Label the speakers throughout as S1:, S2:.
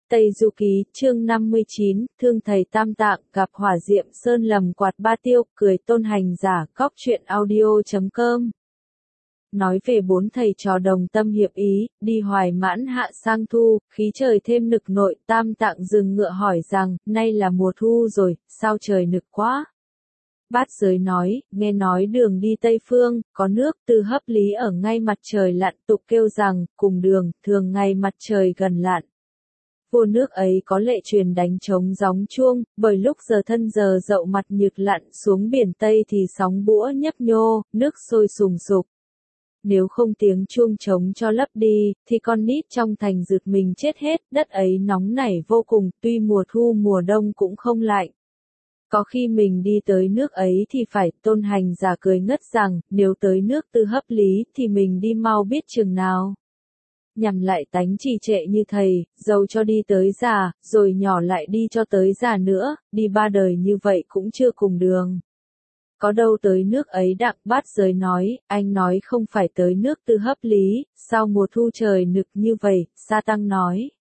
S1: Tây Du Ký, chương 59, thương thầy Tam Tạng, gặp Hỏa Diệm Sơn lầm quạt ba tiêu, cười tôn hành giả, góc truyện audio.com. Nói về bốn thầy trò đồng tâm hiệp ý, đi Hoài Mãn hạ sang thu, khí trời thêm nực nội, Tam Tạng dừng ngựa hỏi rằng, nay là mùa thu rồi, sao trời nực quá? Bát Giới nói, nghe nói đường đi Tây Phương, có nước từ hấp lý ở ngay mặt trời lặn, tục kêu rằng, cùng đường, thường ngày mặt trời gần lặn. Vua nước ấy có lệ truyền đánh trống gióng chuông, bởi lúc giờ thân giờ dậu mặt nhược lặn xuống biển Tây thì sóng bũa nhấp nhô, nước sôi sùng sục. Nếu không tiếng chuông trống cho lấp đi, thì con nít trong thành rượt mình chết hết, đất ấy nóng nảy vô cùng, tuy mùa thu mùa đông cũng không lạnh. Có khi mình đi tới nước ấy thì phải, tôn hành giả cười ngất rằng, nếu tới nước Tư Hấp Lý thì mình đi mau biết chừng nào. Nhằm lại tánh trì trệ như thầy, dầu cho đi tới già, rồi nhỏ lại đi cho tới già nữa, đi ba đời như vậy cũng chưa cùng đường. Có đâu tới nước ấy đặng. Bát Giới nói, anh nói không phải tới nước Tư Hấp Lý, sao mùa thu trời nực như vậy, Sa Tăng nói.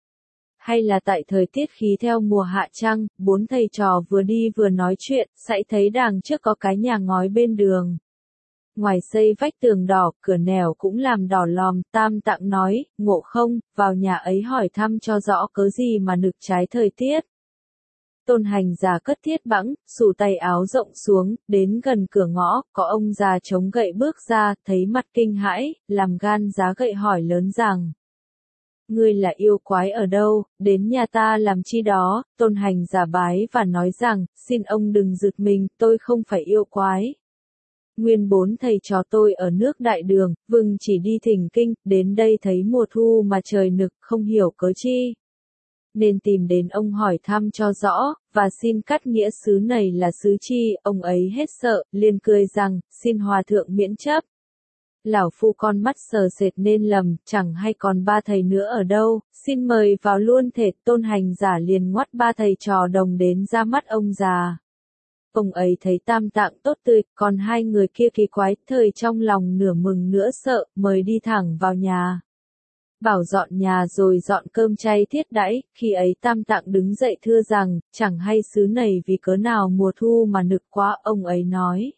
S1: Hay là tại thời tiết khí theo mùa hạ chăng, bốn thầy trò vừa đi vừa nói chuyện, sãy thấy đằng trước có cái nhà ngói bên đường. Ngoài xây vách tường đỏ, cửa nẻo cũng làm đỏ lòm, Tam Tạng nói, Ngộ Không, vào nhà ấy hỏi thăm cho rõ cớ gì mà nực trái thời tiết. Tôn hành giả cất thiết bẵng, xù tay áo rộng xuống, đến gần cửa ngõ, có ông già chống gậy bước ra, thấy mặt kinh hãi, làm gan giá gậy hỏi lớn rằng. Ngươi là yêu quái ở đâu, đến nhà ta làm chi đó? Tôn hành giả bái và nói rằng, xin ông đừng giật mình, tôi không phải yêu quái. Nguyên bốn thầy trò tôi ở nước Đại Đường, vừng chỉ đi thỉnh kinh, đến đây thấy mùa thu mà trời nực, không hiểu cớ chi. Nên tìm đến ông hỏi thăm cho rõ, và xin cắt nghĩa xứ này là xứ chi, ông ấy hết sợ, liền cười rằng, xin hòa thượng miễn chấp. Lão phu con mắt sờ sệt nên lầm, chẳng hay còn ba thầy nữa ở đâu, xin mời vào luôn thể. Tôn hành giả liền ngoắt ba thầy trò đồng đến ra mắt ông già. Ông ấy thấy Tam Tạng tốt tươi, còn hai người kia kỳ quái, thời trong lòng nửa mừng nửa sợ, mời đi thẳng vào nhà. Bảo dọn nhà rồi dọn cơm chay thiết đãi, khi ấy Tam Tạng đứng dậy thưa rằng, chẳng hay xứ này vì cớ nào mùa thu mà nực quá, ông ấy nói.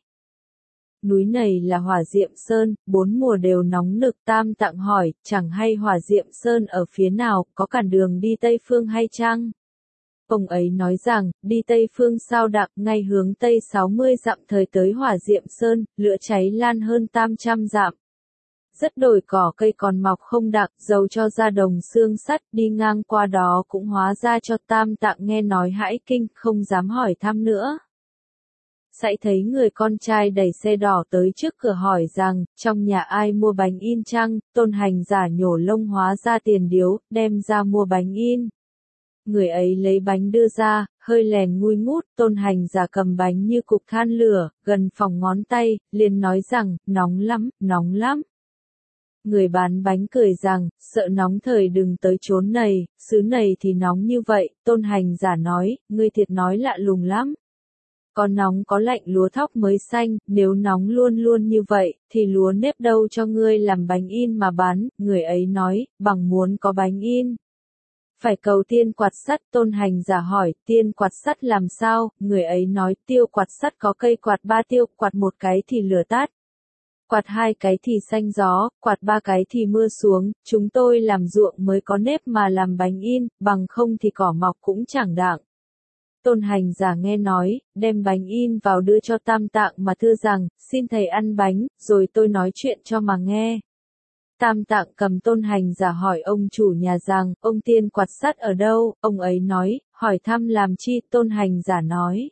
S1: Núi này là Hỏa Diệm Sơn, bốn mùa đều nóng nực. Tam Tạng hỏi, chẳng hay Hỏa Diệm Sơn ở phía nào, có cản đường đi Tây Phương hay chăng? Ông ấy nói rằng, đi Tây Phương sao đặng, ngay hướng Tây 60 dặm thời tới Hỏa Diệm Sơn, lửa cháy lan hơn 800 dặm. Rất đồi cỏ cây còn mọc không đặng, dầu cho ra đồng xương sắt, đi ngang qua đó cũng hóa ra cho. Tam Tạng nghe nói hãi kinh, không dám hỏi thăm nữa. Sãy thấy người con trai đẩy xe đỏ tới trước cửa hỏi rằng, trong nhà ai mua bánh in chăng? Tôn hành giả nhổ lông hóa ra tiền điếu, đem ra mua bánh in. Người ấy lấy bánh đưa ra, hơi lèn ngùi ngút, tôn hành giả cầm bánh như cục than lửa, gần phòng ngón tay, liền nói rằng, nóng lắm, nóng lắm. Người bán bánh cười rằng, sợ nóng thời đừng tới chốn này, xứ này thì nóng như vậy. Tôn hành giả nói, ngươi thiệt nói lạ lùng lắm. Có nóng có lạnh lúa thóc mới xanh, nếu nóng luôn luôn như vậy, thì lúa nếp đâu cho ngươi làm bánh in mà bán. Người ấy nói, bằng muốn có bánh in. Phải cầu tiên quạt sắt. Tôn hành giả hỏi, tiên quạt sắt làm sao? Người ấy nói, tiêu quạt sắt có cây quạt ba tiêu, quạt một cái thì lửa tắt. Quạt hai cái thì xanh gió, quạt ba cái thì mưa xuống, chúng tôi làm ruộng mới có nếp mà làm bánh in, bằng không thì cỏ mọc cũng chẳng đặng. Tôn hành giả nghe nói, đem bánh in vào đưa cho Tam Tạng mà thưa rằng, xin thầy ăn bánh, rồi tôi nói chuyện cho mà nghe. Tam Tạng cầm tôn hành giả hỏi ông chủ nhà rằng, ông tiên quạt sắt ở đâu? Ông ấy nói, hỏi thăm làm chi? Tôn hành giả nói.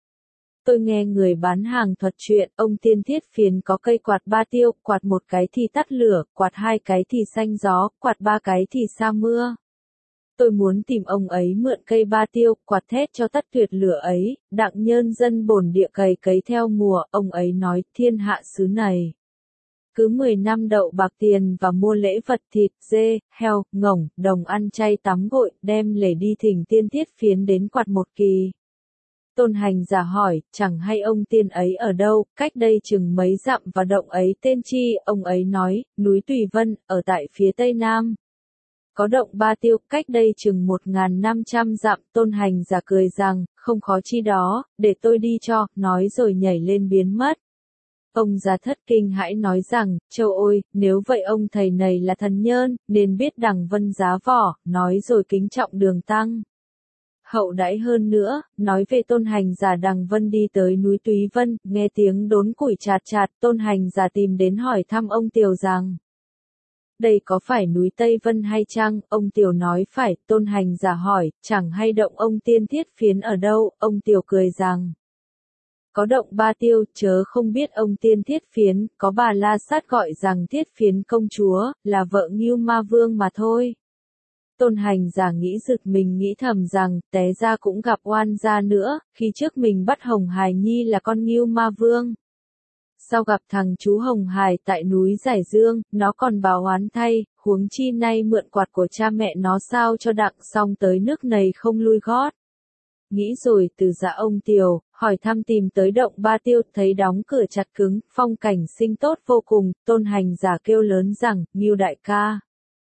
S1: Tôi nghe người bán hàng thuật chuyện, ông tiên thiết phiền có cây quạt ba tiêu, quạt một cái thì tắt lửa, quạt hai cái thì xanh gió, quạt ba cái thì sa mưa. Tôi muốn tìm ông ấy mượn cây ba tiêu, quạt thét cho tắt tuyệt lửa ấy, đặng nhân dân bổn địa cày cấy theo mùa. Ông ấy nói, thiên hạ xứ này. Cứ 10 năm đậu bạc tiền và mua lễ vật thịt, dê, heo, ngỗng, đồng ăn chay tắm gội, đem lễ đi thỉnh tiên thiết phiến đến quạt một kỳ. Tôn hành giả hỏi, chẳng hay ông tiên ấy ở đâu, cách đây chừng mấy dặm và động ấy tên chi? Ông ấy nói, núi Tùy Vân, ở tại phía tây nam. có động Ba Tiêu, cách đây chừng 1.500 dặm. Tôn hành giả cười rằng, không khó chi đó, để tôi đi cho, nói rồi nhảy lên biến mất. Ông già thất kinh hãi nói rằng, châu ôi, nếu vậy ông thầy này là thần nhơn, nên biết đằng vân giá vỏ, nói rồi kính trọng Đường Tăng. Hậu đãi hơn nữa, nói về tôn hành giả đằng vân đi tới núi Túy Vân, nghe tiếng đốn củi chạt chạt, tôn hành giả tìm đến hỏi thăm ông Tiều rằng, đây có phải núi Tây Vân hay chăng? Ông Tiều nói phải. Tôn hành giả hỏi, chẳng hay động ông Tiên Thiết Phiến ở đâu? Ông Tiều cười rằng, có động Ba Tiêu, chớ không biết ông Tiên Thiết Phiến, có bà La Sát gọi rằng Thiết Phiến công chúa, là vợ Ngưu Ma Vương mà thôi. Tôn hành giả nghĩ giật mình, nghĩ thầm rằng, té ra cũng gặp oan gia nữa, khi trước mình bắt Hồng Hài Nhi là con Ngưu Ma Vương. Sau gặp thằng chú Hồng Hài tại núi Giải Dương, nó còn báo oán thay, huống chi nay mượn quạt của cha mẹ nó sao cho đặng xong tới nước này không lui gót. Nghĩ rồi từ dạ ông Tiều, hỏi thăm tìm tới động Ba Tiêu, thấy đóng cửa chặt cứng, phong cảnh xinh tốt vô cùng. Tôn hành giả kêu lớn rằng, Ngưu đại ca,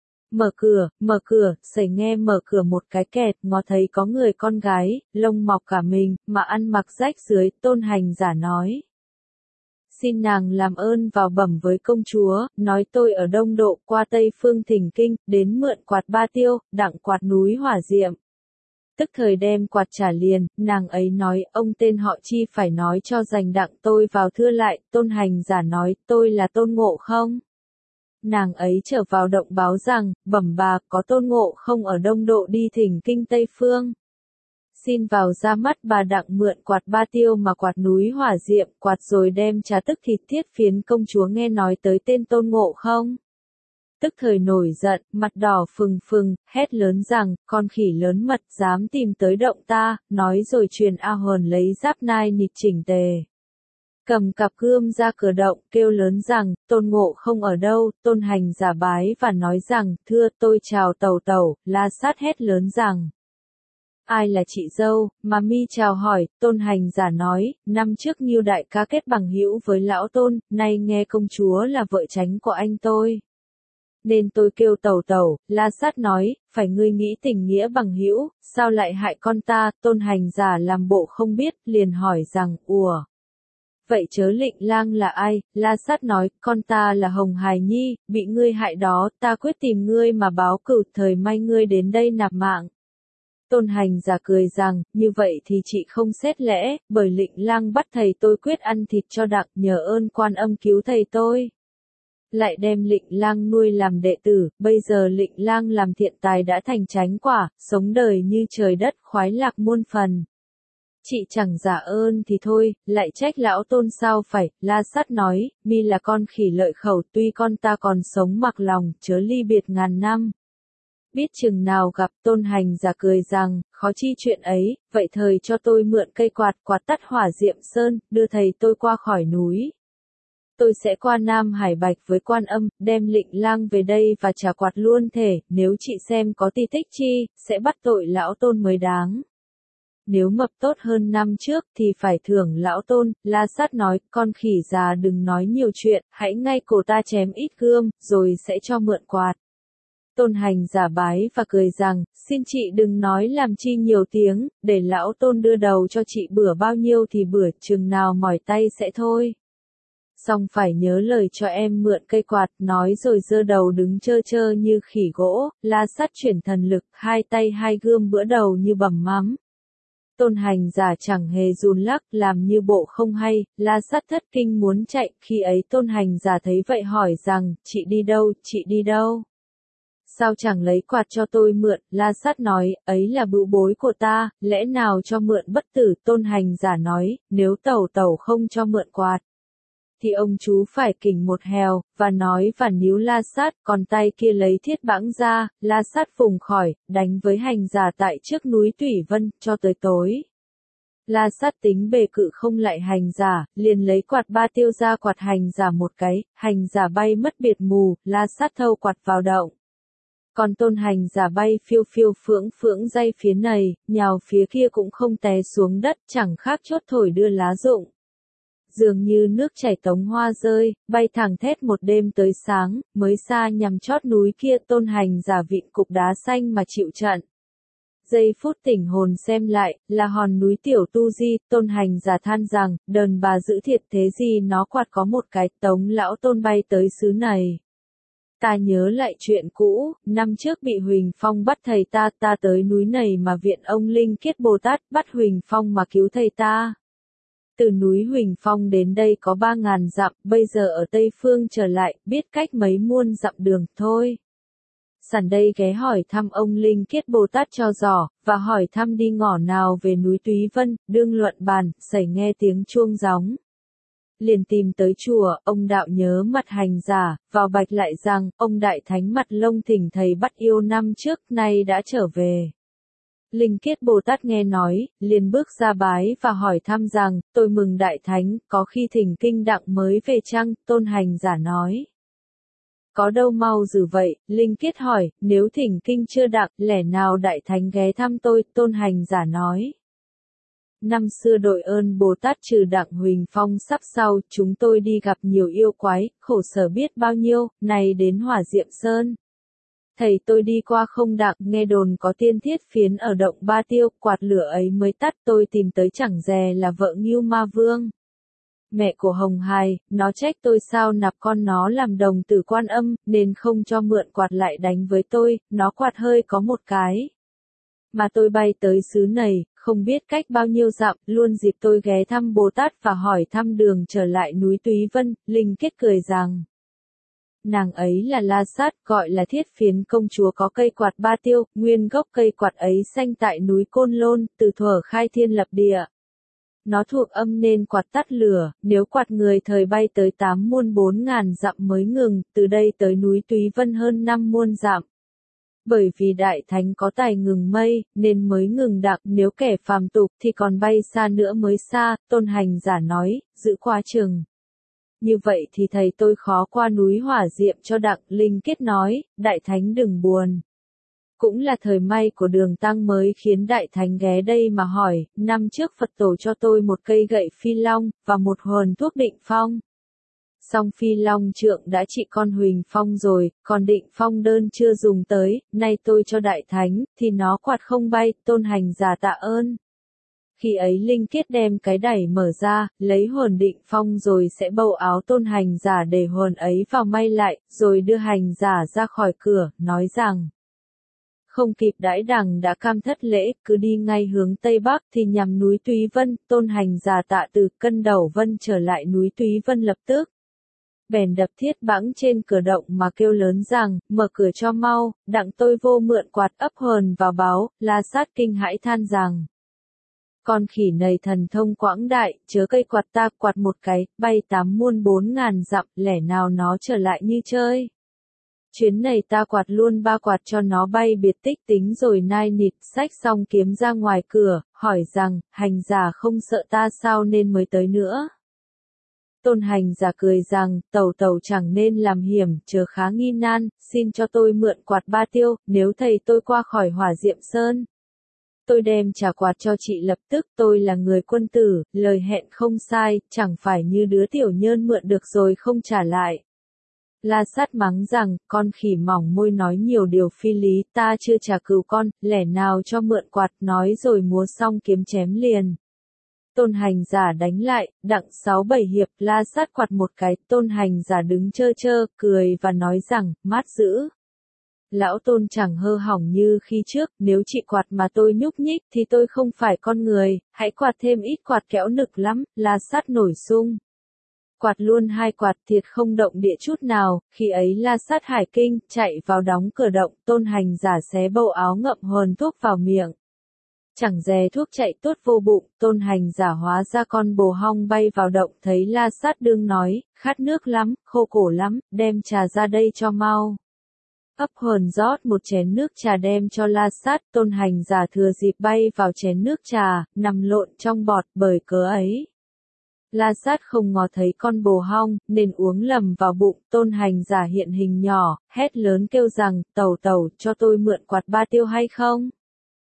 S1: mở cửa, sẩy nghe mở cửa một cái kẹt, ngó thấy có người con gái, lông mọc cả mình, mà ăn mặc rách dưới. Tôn hành giả nói, xin nàng làm ơn vào bẩm với công chúa, nói tôi ở Đông Độ qua Tây Phương thỉnh kinh, đến mượn quạt Ba Tiêu, đặng quạt núi Hỏa Diệm. Tức thời đem quạt trả liền, nàng ấy nói, ông tên họ chi phải nói cho dành đặng tôi vào thưa lại. Tôn hành giả nói, tôi là Tôn Ngộ Không. Nàng ấy trở vào động báo rằng, bẩm bà, có Tôn Ngộ Không ở Đông Độ đi thỉnh kinh Tây Phương. Xin vào ra mắt bà đặng mượn quạt Ba Tiêu mà quạt núi Hỏa Diệm, quạt rồi đem trà tức thịt Thiết Phiến công chúa nghe nói tới tên Tôn Ngộ Không. Tức thời nổi giận, mặt đỏ phừng phừng, hét lớn rằng, con khỉ lớn mật dám tìm tới động ta, nói rồi truyền A Hồn lấy giáp nai nịt chỉnh tề. Cầm cặp gươm ra cửa động, kêu lớn rằng, Tôn Ngộ Không ở đâu? Tôn hành giả bái và nói rằng, thưa tôi chào tẩu tẩu. La Sát hét lớn rằng, ai là chị dâu, mà mi chào hỏi? Tôn hành giả nói, năm trước Ngưu đại ca kết bằng hữu với lão Tôn, nay nghe công chúa là vợ chánh của anh tôi, nên tôi kêu tẩu tẩu. La Sát nói, phải ngươi nghĩ tình nghĩa bằng hữu, sao lại hại con ta? Tôn hành giả làm bộ không biết, liền hỏi rằng, ủa, vậy chớ Lệnh Lang là ai? La Sát nói, con ta là Hồng Hài Nhi, bị ngươi hại đó, ta quyết tìm ngươi mà báo cửu, thời may ngươi đến đây nạp mạng. Tôn hành giả cười rằng, như vậy thì chị không xét lẽ, bởi Lệnh Lang bắt thầy tôi quyết ăn thịt cho đặng, nhờ ơn Quan Âm cứu thầy tôi. Lại đem Lệnh Lang nuôi làm đệ tử, bây giờ Lệnh Lang làm thiện tài đã thành chánh quả, sống đời như trời đất, khoái lạc muôn phần. Chị chẳng giả ơn thì thôi, lại trách lão Tôn sao phải? La Sát nói, mi là con khỉ lợi khẩu, tuy con ta còn sống mặc lòng, chớ ly biệt ngàn năm. Biết chừng nào gặp. Tôn hành giả cười rằng, khó chi chuyện ấy, vậy thời cho tôi mượn cây quạt, quạt tắt Hỏa Diệm Sơn, đưa thầy tôi qua khỏi núi. Tôi sẽ qua Nam Hải Bạch với Quan Âm, đem Lệnh Lang về đây và trả quạt luôn thể, nếu chị xem có ti tích chi, sẽ bắt tội lão Tôn mới đáng. Nếu mập tốt hơn năm trước thì phải thưởng lão Tôn. La Sát nói, con khỉ già đừng nói nhiều chuyện, hãy ngay cổ ta chém ít gươm, rồi sẽ cho mượn quạt. Tôn hành giả bái và cười rằng, xin chị đừng nói làm chi nhiều tiếng, để lão Tôn đưa đầu cho chị bữa bao nhiêu thì bữa, chừng nào mỏi tay sẽ thôi. Xong phải nhớ lời cho em mượn cây quạt, nói rồi giơ đầu đứng trơ trơ như khỉ gỗ. La Sát chuyển thần lực, hai tay hai gươm bữa đầu như bầm mắm. Tôn hành giả chẳng hề run lắc, làm như bộ không hay. La Sát thất kinh muốn chạy, khi ấy tôn hành giả thấy vậy hỏi rằng, chị đi đâu, chị đi đâu? Sao chẳng lấy quạt cho tôi mượn? La Sát nói, ấy là bữu bối của ta, lẽ nào cho mượn bất tử? Tôn hành giả nói, nếu tẩu tẩu không cho mượn quạt, thì ông chú phải kỉnh một hèo, và nói và níu La Sát, còn tay kia lấy thiết bãng ra. La Sát vùng khỏi, đánh với hành giả tại trước núi Thủy Vân, cho tới tối. La Sát tính bề cự không lại hành giả, liền lấy quạt Ba Tiêu ra quạt hành giả một cái, hành giả bay mất biệt mù. La Sát thâu quạt vào động. Còn tôn hành giả bay phiêu phiêu phưỡng phưỡng day phía này, nhào phía kia cũng không té xuống đất, chẳng khác chốt thổi đưa lá rụng. Dường như nước chảy tống hoa rơi, bay thẳng thét một đêm tới sáng, mới xa nhằm chót núi kia tôn hành giả vịn cục đá xanh mà chịu trận. Giây phút tỉnh hồn xem lại, là hòn núi tiểu tu di, tôn hành giả than rằng, đờn bà giữ thiệt thế gì nó quạt có một cái tống lão tôn bay tới xứ này. Ta nhớ lại chuyện cũ, năm trước bị Huỳnh Phong bắt thầy ta tới núi này mà viện ông Linh Kiết Bồ Tát bắt Huỳnh Phong mà cứu thầy ta. Từ núi Huỳnh Phong đến đây có 3.000 dặm, bây giờ ở Tây Phương trở lại, biết cách mấy muôn dặm đường thôi. Sẵn đây ghé hỏi thăm ông Linh Kiết Bồ Tát cho rõ, và hỏi thăm đi ngõ nào về núi Túy Vân, đương luận bàn, sẩy nghe tiếng chuông gióng. Liền tìm tới chùa, ông đạo nhớ mặt hành giả, vào bạch lại rằng, ông đại thánh mặt lông thỉnh thầy bắt yêu năm trước, nay đã trở về. Linh Kiết Bồ Tát nghe nói, liền bước ra bái và hỏi thăm rằng, tôi mừng đại thánh, có khi thỉnh kinh đặng mới về chăng, tôn hành giả nói. Có đâu mau dữ vậy, Linh Kiết hỏi, nếu thỉnh kinh chưa đặng, lẽ nào đại thánh ghé thăm tôi, tôn hành giả nói. Năm xưa đội ơn Bồ Tát trừ đặng Huỳnh Phong sắp sau, chúng tôi đi gặp nhiều yêu quái, khổ sở biết bao nhiêu, này đến Hỏa Diệm Sơn. Thầy tôi đi qua không đặng, nghe đồn có tiên thiết phiến ở động Ba Tiêu, quạt lửa ấy mới tắt, tôi tìm tới chẳng dè là vợ Ngưu Ma Vương. Mẹ của Hồng Hài, nó trách tôi sao nạp con nó làm đồng tử Quan Âm, nên không cho mượn quạt lại đánh với tôi, nó quạt hơi có một cái. Mà tôi bay tới xứ này, không biết cách bao nhiêu dặm, luôn dịp tôi ghé thăm Bồ Tát và hỏi thăm đường trở lại núi Túy Vân, Linh Kiết cười rằng. Nàng ấy là La Sát, gọi là Thiết Phiến công chúa có cây quạt Ba Tiêu, nguyên gốc cây quạt ấy sanh tại núi Côn Lôn, từ thuở khai thiên lập địa. Nó thuộc âm nên quạt tắt lửa, nếu quạt người thời bay tới 8 muôn 4.000 dặm mới ngừng, từ đây tới núi Túy Vân hơn 5 muôn dặm. Bởi vì đại thánh có tài ngừng mây, nên mới ngừng đặng, nếu kẻ phàm tục thì còn bay xa nữa mới xa, tôn hành giả nói, giữ quá chừng. Như vậy thì thầy tôi khó qua núi Hỏa Diệm cho đặng, Linh Kiết nói, đại thánh đừng buồn. Cũng là thời may của Đường Tăng mới khiến đại thánh ghé đây mà hỏi, năm trước Phật tổ cho tôi một cây gậy phi long, và một hồn thuốc định phong. Song phi long trượng đã trị con Huỳnh Phong rồi, còn định phong đơn chưa dùng tới, nay tôi cho đại thánh, thì nó quạt không bay, tôn hành giả tạ ơn. Khi ấy Linh Kiết đem cái đẩy mở ra, lấy hồn định phong rồi sẽ bầu áo tôn hành giả để hồn ấy vào may lại, rồi đưa hành giả ra khỏi cửa, nói rằng. Không kịp đãi đằng đã cam thất lễ, cứ đi ngay hướng Tây Bắc thì nhằm núi Túy Vân, tôn hành giả tạ từ Cân Đầu Vân trở lại núi Túy Vân lập tức. Bèn đập thiết bẵng trên cửa động mà kêu lớn rằng, mở cửa cho mau, đặng tôi vô mượn quạt ấp hồn vào báo, La Sát kinh hãi than rằng. Con khỉ này thần thông quảng đại, chớ cây quạt ta quạt một cái, bay 8 muôn 4.000 dặm, lẽ nào nó trở lại như chơi. Chuyến này ta quạt luôn 3 quạt cho nó bay biệt tích tính rồi nai nịt, xách xong kiếm ra ngoài cửa, hỏi rằng, hành giả không sợ ta sao nên mới tới nữa. Tôn hành giả cười rằng, tẩu chẳng nên làm hiểm, chớ khá nghi nan, xin cho tôi mượn quạt Ba Tiêu, nếu thầy tôi qua khỏi Hỏa Diệm Sơn. Tôi đem trả quạt cho chị lập tức, tôi là người quân tử, lời hẹn không sai, chẳng phải như đứa tiểu nhơn mượn được rồi không trả lại. La Sát mắng rằng, con khỉ mỏng môi nói nhiều điều phi lý, ta chưa trả cừu con, lẽ nào cho mượn quạt, nói rồi múa xong kiếm chém liền. Tôn hành giả đánh lại, đặng 6-7 hiệp, La Sát quạt một cái, tôn hành giả đứng chơ, cười và nói rằng, mát dữ. Lão tôn chẳng hơ hỏng như khi trước, nếu chị quạt mà tôi nhúc nhích thì tôi không phải con người, hãy quạt thêm ít quạt kẽo nực lắm, La Sát nổi sung. Quạt luôn 2 quạt thiệt không động địa chút nào, khi ấy La Sát hải kinh, chạy vào đóng cửa động, tôn hành giả xé bầu áo ngậm hồn thuốc vào miệng. Chẳng dè thuốc chạy tốt vô bụng, tôn hành giả hóa ra con bồ hong bay vào động thấy La Sát đương nói, khát nước lắm, khô cổ lắm, đem trà ra đây cho mau. Ấp hồn rót một chén nước trà đem cho La Sát, tôn hành giả thừa dịp bay vào chén nước trà, nằm lộn trong bọt bởi cớ ấy. La Sát không ngó thấy con bồ hong, nên uống lầm vào bụng, tôn hành giả hiện hình nhỏ, hét lớn kêu rằng, tẩu cho tôi mượn quạt Ba Tiêu hay không?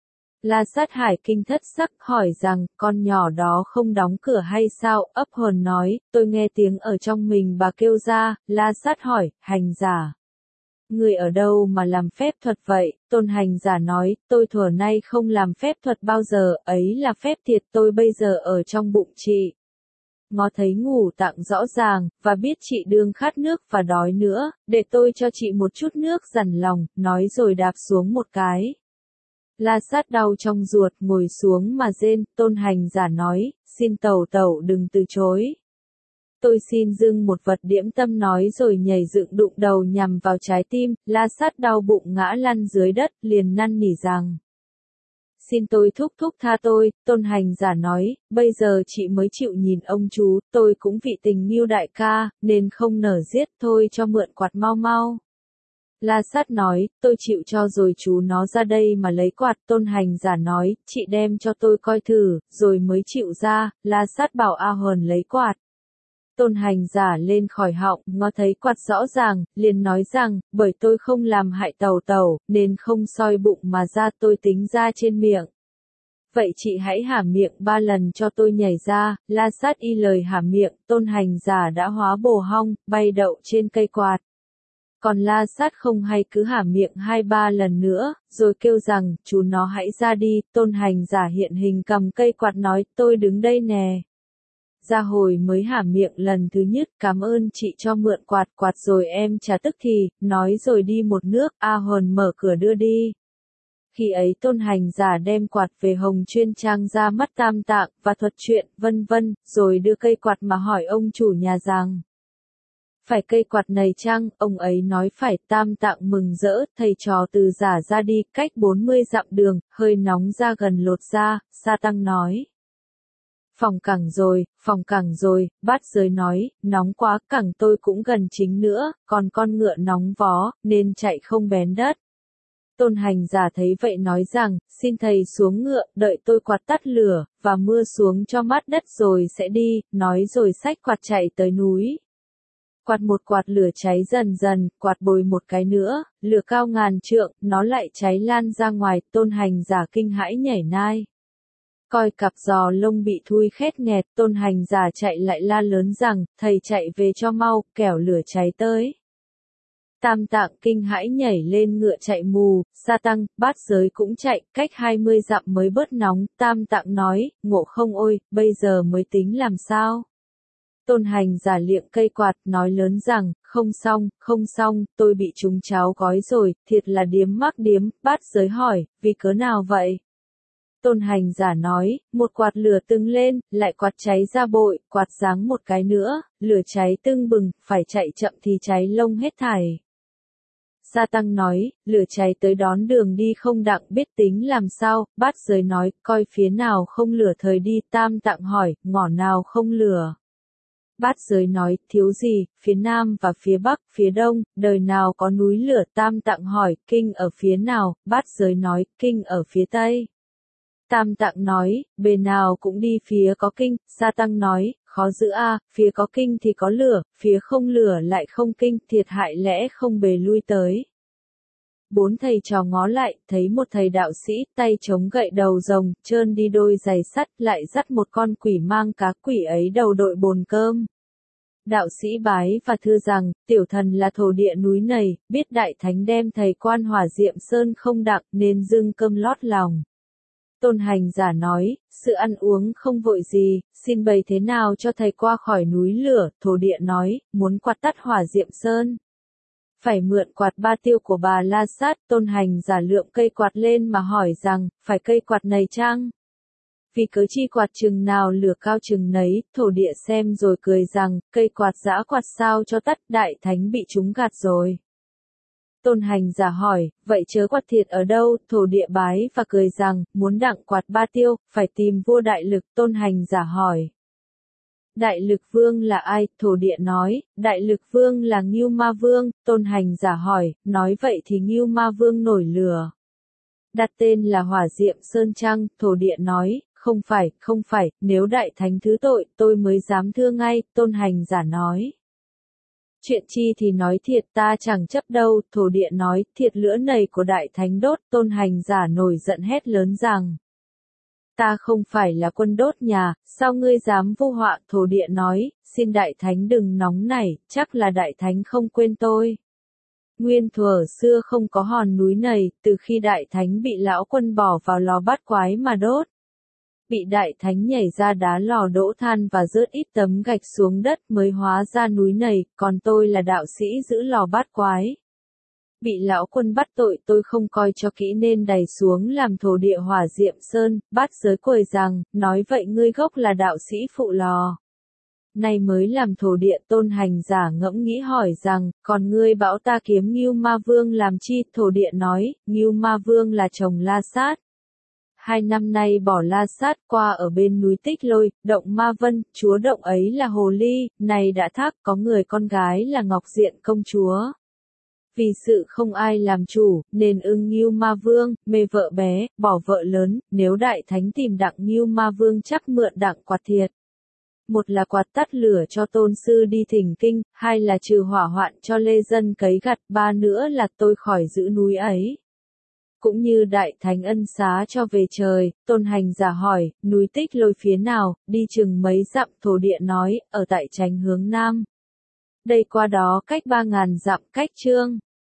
S1: La Sát Hải kinh thất sắc hỏi rằng, con nhỏ đó không đóng cửa hay sao? Ấp hồn nói, tôi nghe tiếng ở trong mình bà kêu ra. La Sát hỏi, hành giả, người ở đâu mà làm phép thuật vậy? Tôn hành giả nói, tôi thuở nay không làm phép thuật bao giờ, ấy là phép thiệt, tôi bây giờ ở trong bụng chị. Ngó thấy ngủ tạng rõ ràng, và biết chị đương khát nước và đói nữa, để tôi cho chị một chút nước dằn lòng, nói rồi đạp xuống một cái. La Sát đau trong ruột, ngồi xuống mà rên. Tôn hành giả nói, xin tẩu tẩu đừng từ chối. Tôi xin dâng một vật điểm tâm, nói rồi nhảy dựng đụng đầu nhằm vào trái tim. La Sát đau bụng ngã lăn dưới đất, liền năn nỉ rằng, xin tôi thúc thúc tha tôi. Tôn hành giả nói, bây giờ chị mới chịu nhìn ông chú, tôi cũng vị tình nghiêu đại ca, nên không nỡ giết, thôi cho mượn quạt mau mau. La Sát nói, tôi chịu cho rồi, chú nó ra đây mà lấy quạt. Tôn hành giả nói, chị đem cho tôi coi thử, rồi mới chịu ra. La Sát bảo A Hồn lấy quạt. Tôn hành giả lên khỏi họng, ngó thấy quạt rõ ràng, liền nói rằng, bởi tôi không làm hại tẩu tẩu, nên không soi bụng mà ra, tôi tính ra trên miệng. Vậy chị hãy hả miệng 3 lần cho tôi nhảy ra. La Sát y lời hả miệng, tôn hành giả đã hóa bồ hong, bay đậu trên cây quạt. Còn La Sát không hay cứ hả miệng 2-3 lần nữa, rồi kêu rằng, chú nó hãy ra đi. Tôn hành giả hiện hình cầm cây quạt nói, tôi đứng đây nè. Ra hồi mới hả miệng lần thứ nhất, cảm ơn chị cho mượn quạt rồi em trả tức thì, nói rồi đi một nước. A Hồn mở cửa đưa đi. Khi ấy tôn hành giả đem quạt về Hồng Chuyên Trang ra mắt Tam Tạng, và thuật chuyện, vân vân, rồi đưa cây quạt mà hỏi ông chủ nhà rằng, phải cây quạt này chăng? Ông ấy nói phải. Tam Tạng mừng rỡ, thầy trò từ giả ra đi, cách 40 dặm đường, hơi nóng ra gần lột ra. Sa Tăng nói, phòng cẳng rồi. Bát Giới nói, nóng quá, cẳng tôi cũng gần chính nữa, còn con ngựa nóng vó, nên chạy không bén đất. Tôn hành giả thấy vậy nói rằng, xin thầy xuống ngựa, đợi tôi quạt tắt lửa, và mưa xuống cho mát đất rồi sẽ đi. Nói rồi xách quạt chạy tới núi. Quạt một quạt lửa cháy dần dần, quạt bồi một cái nữa, lửa cao ngàn trượng, nó lại cháy lan ra ngoài. Tôn hành giả kinh hãi nhảy nai. Coi cặp giò lông bị thui khét nghẹt. Tôn hành giả chạy lại la lớn rằng, thầy chạy về cho mau, kẻo lửa cháy tới. Tam Tạng kinh hãi nhảy lên ngựa chạy mù. Sa Tăng, Bát Giới cũng chạy, cách 20 dặm mới bớt nóng. Tam Tạng nói, Ngộ Không ôi, bây giờ mới tính làm sao? Tôn hành giả liệng cây quạt, nói lớn rằng, không xong, tôi bị chúng cháo gói rồi, thiệt là điếm mắc điếm. Bát Giới hỏi, vì cớ nào vậy? Tôn hành giả nói, một quạt lửa tưng lên, lại quạt cháy ra bội, quạt giáng một cái nữa, lửa cháy tưng bừng, phải chạy chậm thì cháy lông hết thảy. Sa Tăng nói, lửa cháy tới đón đường đi không đặng, biết tính làm sao? Bát Giới nói, coi phía nào không lửa thời đi. Tam Tạng hỏi, ngõ nào không lửa? Bát Giới nói, thiếu gì, phía Nam và phía Bắc, phía Đông, đời nào có núi lửa? Tam Tạng hỏi, kinh ở phía nào? Bát Giới nói, kinh ở phía Tây. Tam Tạng nói, bề nào cũng đi phía có kinh. Sa Tăng nói, khó giữ a, phía có kinh thì có lửa, phía không lửa lại không kinh, thiệt hại lẽ không bề lui tới. 4 thầy trò ngó lại, thấy một thầy đạo sĩ, tay chống gậy đầu rồng, trơn đi đôi giày sắt, lại dắt một con quỷ mang cá. Quỷ ấy đầu đội bồn cơm. Đạo sĩ bái và thưa rằng, tiểu thần là thổ địa núi này, biết đại thánh đem thầy quan Hỏa Diệm Sơn không đặng, nên dâng cơm lót lòng. Tôn hành giả nói, sự ăn uống không vội gì, xin bày thế nào cho thầy qua khỏi núi lửa. Thổ địa nói, muốn quạt tắt Hỏa Diệm Sơn, phải mượn quạt ba tiêu của bà La Sát. Tôn hành giả lượm cây quạt lên mà hỏi rằng, phải cây quạt này chăng? Vì cớ chi quạt chừng nào lửa cao chừng nấy. Thổ địa xem rồi cười rằng, cây quạt giã quạt sao cho tắt, đại thánh bị chúng gạt rồi. Tôn hành giả hỏi, vậy chớ quạt thiệt ở đâu? Thổ địa bái và cười rằng, muốn đặng quạt ba tiêu, phải tìm vua Đại Lực. Tôn hành giả hỏi, Đại Lực Vương là ai? Thổ địa nói, Đại Lực Vương là Ngưu Ma Vương. Tôn hành giả hỏi, nói vậy thì Ngưu Ma Vương nổi lửa, đặt tên là Hỏa Diệm Sơn chăng? Thổ địa nói, không phải, nếu đại thánh thứ tội, tôi mới dám thưa ngay. Tôn hành giả nói, chuyện chi thì nói thiệt ta chẳng chấp đâu, thổ địa nói, thiệt lửa này của đại thánh đốt, tôn hành giả nổi giận hét lớn rằng. Ta không phải là quân đốt nhà, sao ngươi dám vu họa, thổ địa nói, xin đại thánh đừng nóng nảy, chắc là đại thánh không quên tôi. Nguyên thuở xưa không có hòn núi này, từ khi đại thánh bị lão quân bỏ vào lò bát quái mà đốt. Bị đại thánh nhảy ra đá lò đỗ than và rớt ít tấm gạch xuống đất mới hóa ra núi này, còn tôi là đạo sĩ giữ lò bát quái. Bị lão quân bắt tội tôi không coi cho kỹ nên đày xuống làm thổ địa hỏa diệm sơn, bát giới quầy rằng, nói vậy ngươi gốc là đạo sĩ phụ lò. Nay mới làm thổ địa tôn hành giả ngẫm nghĩ hỏi rằng, còn ngươi bảo ta kiếm Ngưu Ma Vương làm chi, thổ địa nói, Ngưu Ma Vương là chồng La Sát. 2 năm nay bỏ La Sát qua ở bên núi Tích Lôi, động Ma Vân, chúa động ấy là Hồ Ly, này đã thác có người con gái là Ngọc Diện công chúa. Vì sự không ai làm chủ, nên ưng Ngưu Ma Vương, mê vợ bé, bỏ vợ lớn, nếu đại thánh tìm đặng Ngưu Ma Vương chắc mượn đặng quạt thiệt. Một là quạt tắt lửa cho tôn sư đi thỉnh kinh, hai là trừ hỏa hoạn cho lê dân cấy gặt, ba nữa là tôi khỏi giữ núi ấy. Cũng như đại thánh ân xá cho về trời, tôn hành giả hỏi, núi Tích Lôi phía nào, đi chừng mấy dặm, thổ địa nói, ở tại chánh hướng nam. Đây qua đó cách 3.000 dặm, cách Trương.